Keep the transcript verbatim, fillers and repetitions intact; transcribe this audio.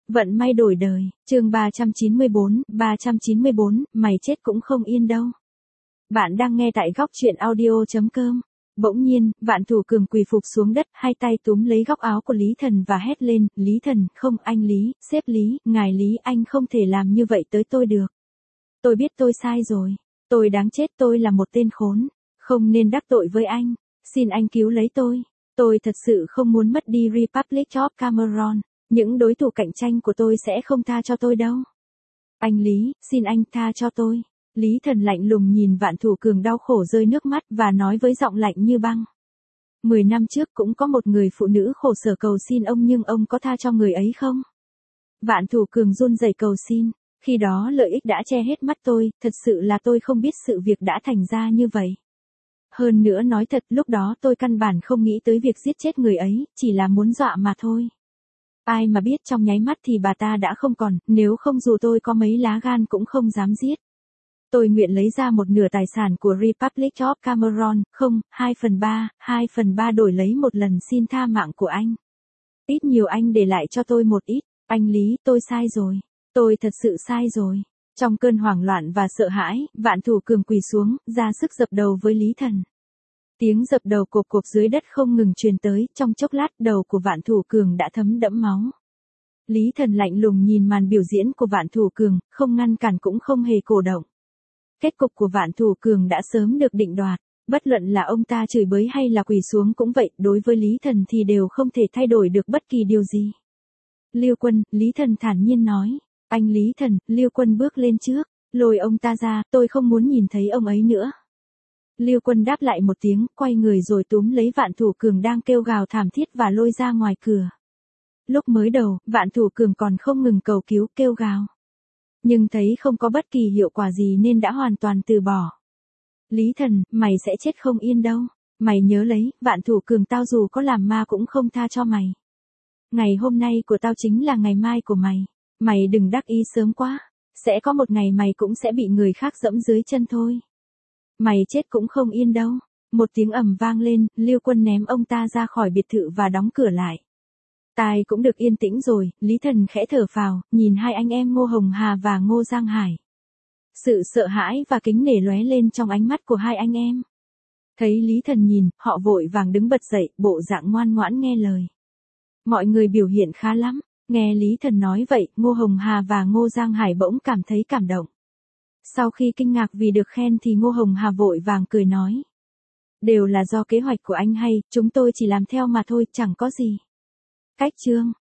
Vận may đổi đời, chương ba trăm chín mươi bốn, ba trăm chín mươi bốn, mày chết cũng không yên đâu. Bạn đang nghe tại góc truyện audio chấm com. Bỗng nhiên, Vạn Thủ Cường quỳ phục xuống đất, hai tay túm lấy góc áo của Lý Thần và hét lên, Lý Thần, không, anh Lý, sếp Lý, ngài Lý, anh không thể làm như vậy tới tôi được. Tôi biết tôi sai rồi, tôi đáng chết, tôi là một tên khốn, không nên đắc tội với anh, xin anh cứu lấy tôi, tôi thật sự không muốn mất đi Republic of Cameron. Những đối thủ cạnh tranh của tôi sẽ không tha cho tôi đâu. Anh Lý, xin anh tha cho tôi. Lý Thần lạnh lùng nhìn Vạn Thủ Cường đau khổ rơi nước mắt và nói với giọng lạnh như băng. Mười năm trước cũng có một người phụ nữ khổ sở cầu xin ông nhưng ông có tha cho người ấy không? Vạn Thủ Cường run rẩy cầu xin. Khi đó lợi ích đã che hết mắt tôi, thật sự là tôi không biết sự việc đã thành ra như vậy. Hơn nữa nói thật, lúc đó tôi căn bản không nghĩ tới việc giết chết người ấy, chỉ là muốn dọa mà thôi. Ai mà biết trong nháy mắt thì bà ta đã không còn, nếu không dù tôi có mấy lá gan cũng không dám giết. Tôi nguyện lấy ra một nửa tài sản của Republic of Cameron, không, hai phần ba, hai phần ba đổi lấy một lần xin tha mạng của anh. Ít nhiều anh để lại cho tôi một ít, anh Lý, tôi sai rồi, tôi thật sự sai rồi. Trong cơn hoảng loạn và sợ hãi, Vạn Thủ Cường quỳ xuống, ra sức dập đầu với Lý Thần. Tiếng dập đầu cộp cộp dưới đất không ngừng truyền tới, trong chốc lát đầu của Vạn Thủ Cường đã thấm đẫm máu. Lý Thần lạnh lùng nhìn màn biểu diễn của Vạn Thủ Cường, không ngăn cản cũng không hề cổ động. Kết cục của Vạn Thủ Cường đã sớm được định đoạt, bất luận là ông ta chửi bới hay là quỳ xuống cũng vậy, đối với Lý Thần thì đều không thể thay đổi được bất kỳ điều gì. Lưu Quân, Lý Thần thản nhiên nói, anh Lý Thần, Lưu Quân bước lên trước, lôi ông ta ra, tôi không muốn nhìn thấy ông ấy nữa. Lưu Quân đáp lại một tiếng, quay người rồi túm lấy Vạn Thủ Cường đang kêu gào thảm thiết và lôi ra ngoài cửa. Lúc mới đầu, Vạn Thủ Cường còn không ngừng cầu cứu kêu gào. Nhưng thấy không có bất kỳ hiệu quả gì nên đã hoàn toàn từ bỏ. Lý Thần, mày sẽ chết không yên đâu. Mày nhớ lấy, Vạn Thủ Cường tao dù có làm ma cũng không tha cho mày. Ngày hôm nay của tao chính là ngày mai của mày. Mày đừng đắc ý sớm quá. Sẽ có một ngày mày cũng sẽ bị người khác dẫm dưới chân thôi. Mày chết cũng không yên đâu. Một tiếng ầm vang lên, Lưu Quân ném ông ta ra khỏi biệt thự và đóng cửa lại. Tai cũng được yên tĩnh rồi, Lý Thần khẽ thở phào, nhìn hai anh em Ngô Hồng Hà và Ngô Giang Hải. Sự sợ hãi và kính nể lóe lên trong ánh mắt của hai anh em. Thấy Lý Thần nhìn, họ vội vàng đứng bật dậy, bộ dạng ngoan ngoãn nghe lời. Mọi người biểu hiện khá lắm, nghe Lý Thần nói vậy, Ngô Hồng Hà và Ngô Giang Hải bỗng cảm thấy cảm động. Sau khi kinh ngạc vì được khen thì Ngô Hồng Hà vội vàng cười nói. Đều là do kế hoạch của anh hay, chúng tôi chỉ làm theo mà thôi, chẳng có gì. Cách chương.